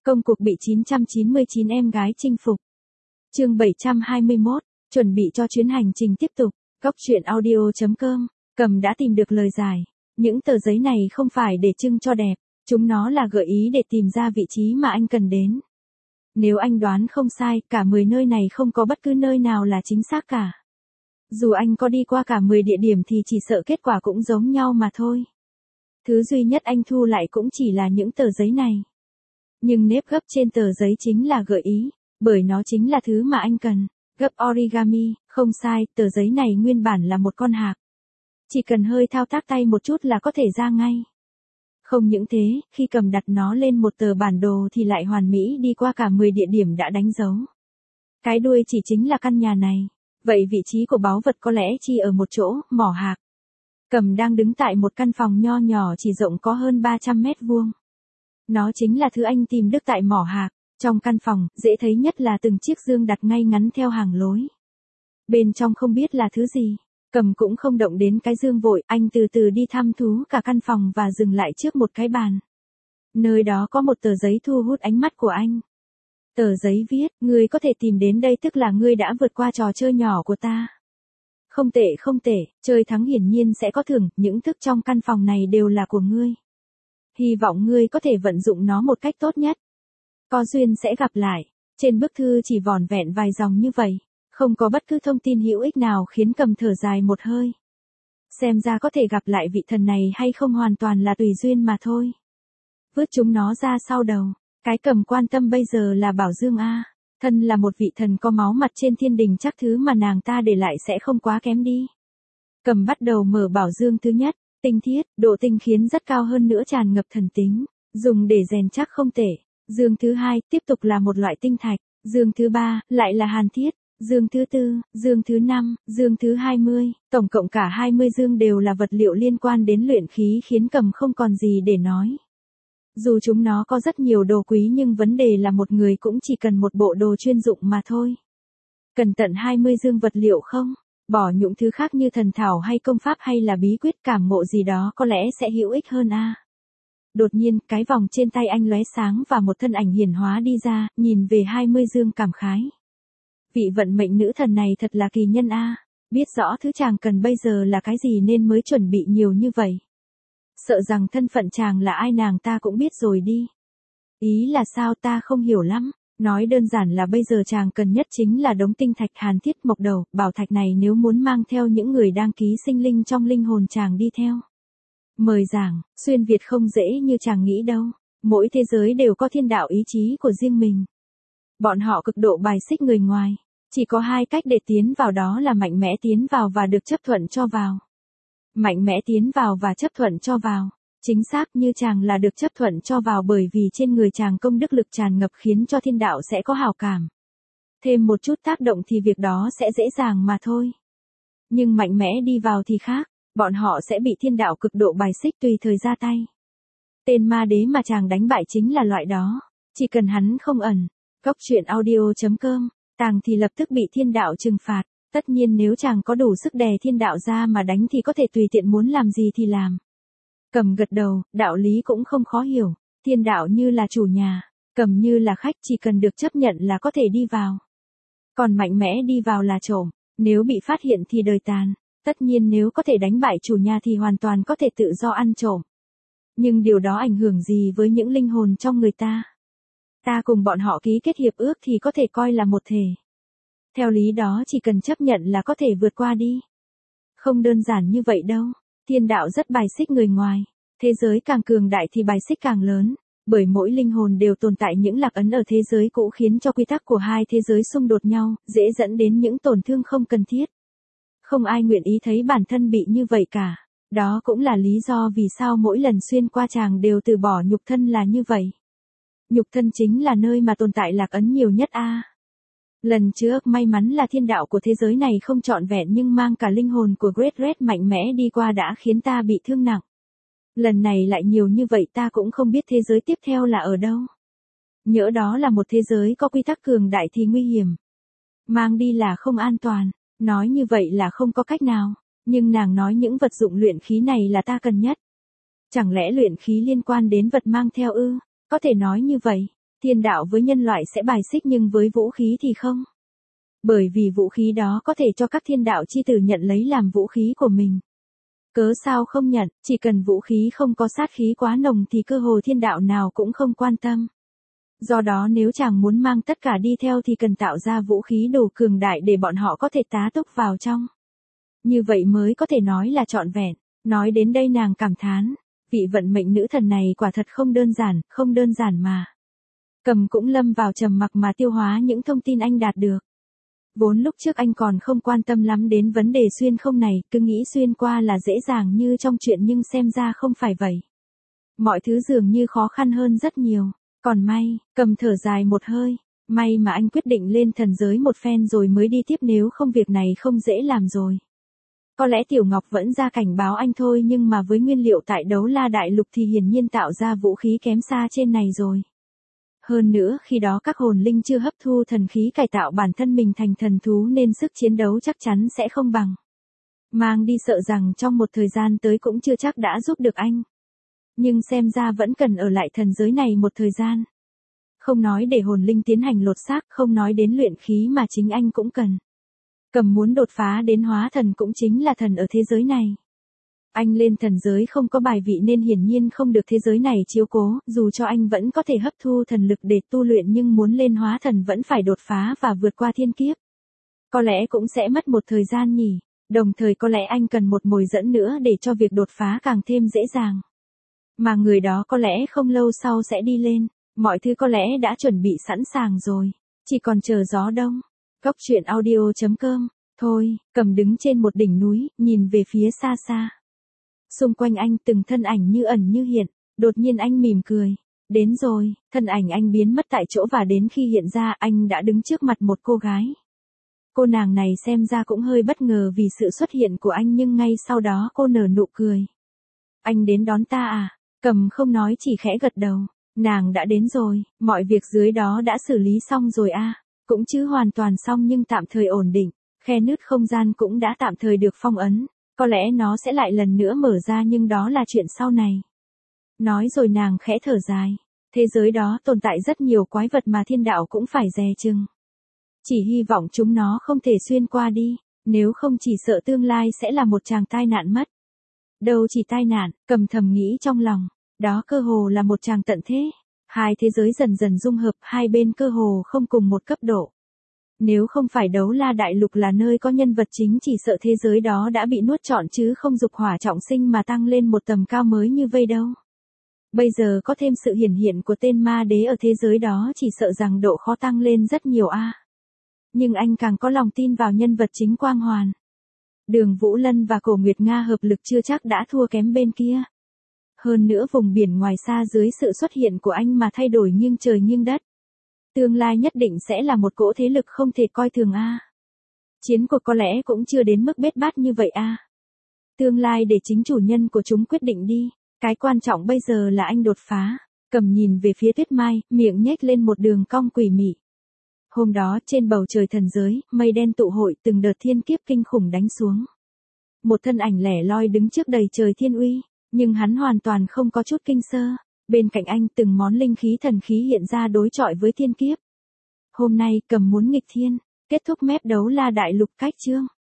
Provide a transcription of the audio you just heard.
Công cuộc bị 999 em gái chinh phục. Chương 721, chuẩn bị cho chuyến hành trình tiếp tục. Góc truyện audio.com. Cầm đã tìm được lời giải. Những tờ giấy này không phải để trưng cho đẹp, chúng nó là gợi ý để tìm ra vị trí mà anh cần đến. Nếu anh đoán không sai, cả 10 nơi này không có bất cứ nơi nào là chính xác cả. Dù anh có đi qua cả 10 địa điểm thì chỉ sợ kết quả cũng giống nhau mà thôi. Thứ duy nhất anh thu lại cũng chỉ là những tờ giấy này. Nhưng nếp gấp trên tờ giấy chính là gợi ý, bởi nó chính là thứ mà anh cần. Gấp origami, không sai, tờ giấy này nguyên bản là một con hạc. Chỉ cần hơi thao tác tay một chút là có thể ra ngay. Không những thế, khi Cầm đặt nó lên một tờ bản đồ thì lại hoàn mỹ đi qua cả 10 địa điểm đã đánh dấu. Cái đuôi chỉ chính là căn nhà này. Vậy vị trí của báu vật có lẽ chỉ ở một chỗ, mỏ hạc. Cầm đang đứng tại một căn phòng nho nhỏ chỉ rộng có hơn 300 mét vuông. Nó chính là thứ anh tìm được tại mỏ hạc. Trong căn phòng, dễ thấy nhất là từng chiếc dương đặt ngay ngắn theo hàng lối. Bên trong không biết là thứ gì. Cầm cũng không động đến cái dương vội, anh từ từ đi thăm thú cả căn phòng và dừng lại trước một cái bàn. Nơi đó có một tờ giấy thu hút ánh mắt của anh. Tờ giấy viết, ngươi có thể tìm đến đây tức là ngươi đã vượt qua trò chơi nhỏ của ta. Không tệ không tệ, chơi thắng hiển nhiên sẽ có thưởng, những thức trong căn phòng này đều là của ngươi. Hy vọng ngươi có thể vận dụng nó một cách tốt nhất. Có duyên sẽ gặp lại. Trên bức thư chỉ vỏn vẹn vài dòng như vậy. Không có bất cứ thông tin hữu ích nào khiến Cầm thở dài một hơi. Xem ra có thể gặp lại vị thần này hay không hoàn toàn là tùy duyên mà thôi. Vứt chúng nó ra sau đầu. Cái Cầm quan tâm bây giờ là Bảo Dương A. Thân là một vị thần có máu mặt trên thiên đình, chắc thứ mà nàng ta để lại sẽ không quá kém đi. Cầm bắt đầu mở Bảo Dương thứ nhất. Tinh thiết, độ tinh khiến rất cao hơn nữa, tràn ngập thần tính. Dùng để rèn chắc không tệ. Dương thứ hai, tiếp tục là một loại tinh thạch. Dương thứ ba, lại là hàn thiết. Dương thứ tư, dương thứ 5, dương thứ 20, tổng cộng cả 20 dương đều là vật liệu liên quan đến luyện khí khiến Cầm không còn gì để nói. Dù chúng nó có rất nhiều đồ quý nhưng vấn đề là một người cũng chỉ cần một bộ đồ chuyên dụng mà thôi. Cần tận 20 dương vật liệu không? Bỏ những thứ khác như thần thảo hay công pháp hay là bí quyết cảm ngộ gì đó có lẽ sẽ hữu ích hơn a. Đột nhiên, cái vòng trên tay anh lóe sáng và một thân ảnh hiển hóa đi ra, nhìn về 20 dương cảm khái. Vị vận mệnh nữ thần này thật là kỳ nhân a, biết rõ thứ chàng cần bây giờ là cái gì nên mới chuẩn bị nhiều như vậy. Sợ rằng thân phận chàng là ai nàng ta cũng biết rồi đi. Ý là sao ta không hiểu lắm, nói đơn giản là bây giờ chàng cần nhất chính là đống tinh thạch hàn thiết mộc đầu, bảo thạch này nếu muốn mang theo những người đang ký sinh linh trong linh hồn chàng đi theo. Mời giảng, xuyên Việt không dễ như chàng nghĩ đâu, mỗi thế giới đều có thiên đạo ý chí của riêng mình. Bọn họ cực độ bài xích người ngoài. Chỉ có hai cách để tiến vào, đó là mạnh mẽ tiến vào và được chấp thuận cho vào. Mạnh mẽ tiến vào và chấp thuận cho vào. Chính xác như chàng là được chấp thuận cho vào bởi vì trên người chàng công đức lực tràn ngập khiến cho thiên đạo sẽ có hảo cảm. Thêm một chút tác động thì việc đó sẽ dễ dàng mà thôi. Nhưng mạnh mẽ đi vào thì khác, bọn họ sẽ bị thiên đạo cực độ bài xích tùy thời ra tay. Tên ma đế mà chàng đánh bại chính là loại đó. Chỉ cần hắn không ẩn. Góc truyện audio.com. Tàng thì lập tức bị thiên đạo trừng phạt, tất nhiên nếu chàng có đủ sức đè thiên đạo ra mà đánh thì có thể tùy tiện muốn làm gì thì làm. Cầm gật đầu, đạo lý cũng không khó hiểu, thiên đạo như là chủ nhà, Cầm như là khách, chỉ cần được chấp nhận là có thể đi vào. Còn mạnh mẽ đi vào là trộm, nếu bị phát hiện thì đời tàn, tất nhiên nếu có thể đánh bại chủ nhà thì hoàn toàn có thể tự do ăn trộm. Nhưng điều đó ảnh hưởng gì với những linh hồn trong người ta? Ta cùng bọn họ ký kết hiệp ước thì có thể coi là một thể. Theo lý đó chỉ cần chấp nhận là có thể vượt qua đi. Không đơn giản như vậy đâu. Thiên đạo rất bài xích người ngoài. Thế giới càng cường đại thì bài xích càng lớn. Bởi mỗi linh hồn đều tồn tại những lạc ấn ở thế giới cũ khiến cho quy tắc của hai thế giới xung đột nhau, dễ dẫn đến những tổn thương không cần thiết. Không ai nguyện ý thấy bản thân bị như vậy cả. Đó cũng là lý do vì sao mỗi lần xuyên qua chàng đều từ bỏ nhục thân là như vậy. Nhục thân chính là nơi mà tồn tại lạc ấn nhiều nhất a. Lần trước may mắn là thiên đạo của thế giới này không trọn vẹn nhưng mang cả linh hồn của Great Red mạnh mẽ đi qua đã khiến ta bị thương nặng. Lần này lại nhiều như vậy ta cũng không biết thế giới tiếp theo là ở đâu. Nhỡ đó là một thế giới có quy tắc cường đại thì nguy hiểm. Mang đi là không an toàn, nói như vậy là không có cách nào, nhưng nàng nói những vật dụng luyện khí này là ta cần nhất. Chẳng lẽ luyện khí liên quan đến vật mang theo ư? Có thể nói như vậy. Thiên đạo với nhân loại sẽ bài xích nhưng với vũ khí thì không. Bởi vì vũ khí đó có thể cho các thiên đạo chi tử nhận lấy làm vũ khí của mình. Cớ sao không nhận, chỉ cần vũ khí không có sát khí quá nồng thì cơ hồ thiên đạo nào cũng không quan tâm. Do đó nếu chàng muốn mang tất cả đi theo thì cần tạo ra vũ khí đủ cường đại để bọn họ có thể tá túc vào trong. Như vậy mới có thể nói là trọn vẹn. Nói đến đây nàng cảm thán, vị vận mệnh nữ thần này quả thật không đơn giản mà. Cầm cũng lâm vào trầm mặc mà tiêu hóa những thông tin anh đạt được. Vốn lúc trước anh còn không quan tâm lắm đến vấn đề xuyên không này, cứ nghĩ xuyên qua là dễ dàng như trong chuyện nhưng xem ra không phải vậy. Mọi thứ dường như khó khăn hơn rất nhiều. Còn may, Cầm thở dài một hơi, may mà anh quyết định lên thần giới một phen rồi mới đi tiếp, nếu không việc này không dễ làm rồi. Có lẽ Tiểu Ngọc vẫn ra cảnh báo anh thôi nhưng mà với nguyên liệu tại Đấu La Đại Lục thì hiển nhiên tạo ra vũ khí kém xa trên này rồi. Hơn nữa khi đó các hồn linh chưa hấp thu thần khí cải tạo bản thân mình thành thần thú nên sức chiến đấu chắc chắn sẽ không bằng. Mang đi sợ rằng trong một thời gian tới cũng chưa chắc đã giúp được anh. Nhưng xem ra vẫn cần ở lại thần giới này một thời gian. Không nói để hồn linh tiến hành lột xác, không nói đến luyện khí mà chính anh cũng cần. Cầm muốn đột phá đến hóa thần cũng chính là thần ở thế giới này. Anh lên thần giới không có bài vị nên hiển nhiên không được thế giới này chiếu cố, dù cho anh vẫn có thể hấp thu thần lực để tu luyện nhưng muốn lên hóa thần vẫn phải đột phá và vượt qua thiên kiếp. Có lẽ cũng sẽ mất một thời gian nhỉ, đồng thời có lẽ anh cần một mồi dẫn nữa để cho việc đột phá càng thêm dễ dàng. Mà người đó có lẽ không lâu sau sẽ đi lên, mọi thứ có lẽ đã chuẩn bị sẵn sàng rồi, chỉ còn chờ gió đông. Cốc truyện audio.com. Thôi, Cầm đứng trên một đỉnh núi, nhìn về phía xa xa. Xung quanh anh từng thân ảnh như ẩn như hiện, đột nhiên anh mỉm cười. Đến rồi, thân ảnh anh biến mất tại chỗ và đến khi hiện ra anh đã đứng trước mặt một cô gái. Cô nàng này xem ra cũng hơi bất ngờ vì sự xuất hiện của anh nhưng ngay sau đó cô nở nụ cười. Anh đến đón ta à? Cầm không nói chỉ khẽ gật đầu. Nàng đã đến rồi, mọi việc dưới đó đã xử lý xong rồi à? Cũng chứ hoàn toàn xong nhưng tạm thời ổn định. Khe nứt không gian cũng đã tạm thời được phong ấn. Có lẽ nó sẽ lại lần nữa mở ra nhưng đó là chuyện sau này. Nói rồi nàng khẽ thở dài. Thế giới đó tồn tại rất nhiều quái vật mà thiên đạo cũng phải dè chừng. Chỉ hy vọng chúng nó không thể xuyên qua đi, nếu không chỉ sợ tương lai sẽ là một tràng tai nạn mất. Đâu chỉ tai nạn, Cầm thầm nghĩ trong lòng, đó cơ hồ là một tràng tận thế. Hai thế giới dần dần dung hợp, hai bên cơ hồ không cùng một cấp độ. Nếu không phải Đấu La Đại Lục là nơi có nhân vật chính chỉ sợ thế giới đó đã bị nuốt trọn chứ không dục hỏa trọng sinh mà tăng lên một tầm cao mới như vây đâu. Bây giờ có thêm sự hiển hiện của tên ma đế ở thế giới đó chỉ sợ rằng độ khó tăng lên rất nhiều a. Nhưng anh càng có lòng tin vào nhân vật chính Quang Hoàn. Đường Vũ Lân và Cổ Nguyệt Nga hợp lực chưa chắc đã thua kém bên kia. Hơn nữa vùng biển ngoài xa dưới sự xuất hiện của anh mà thay đổi nghiêng trời nghiêng đất. Tương lai nhất định sẽ là một cỗ thế lực không thể coi thường a. Chiến cuộc có lẽ cũng chưa đến mức bết bát như vậy a. Tương lai để chính chủ nhân của chúng quyết định đi, cái quan trọng bây giờ là anh đột phá. Cầm nhìn về phía Tuyết Mai, miệng nhếch lên một đường cong quỷ mị. Hôm đó trên bầu trời thần giới, mây đen tụ hội, từng đợt thiên kiếp kinh khủng đánh xuống. Một thân ảnh lẻ loi đứng trước đầy trời thiên uy, nhưng hắn hoàn toàn không có chút kinh sơ. Bên cạnh anh từng món linh khí thần khí hiện ra đối chọi với thiên kiếp. Hôm nay Cầm muốn nghịch thiên, kết thúc mép Đấu La Đại Lục cách chương.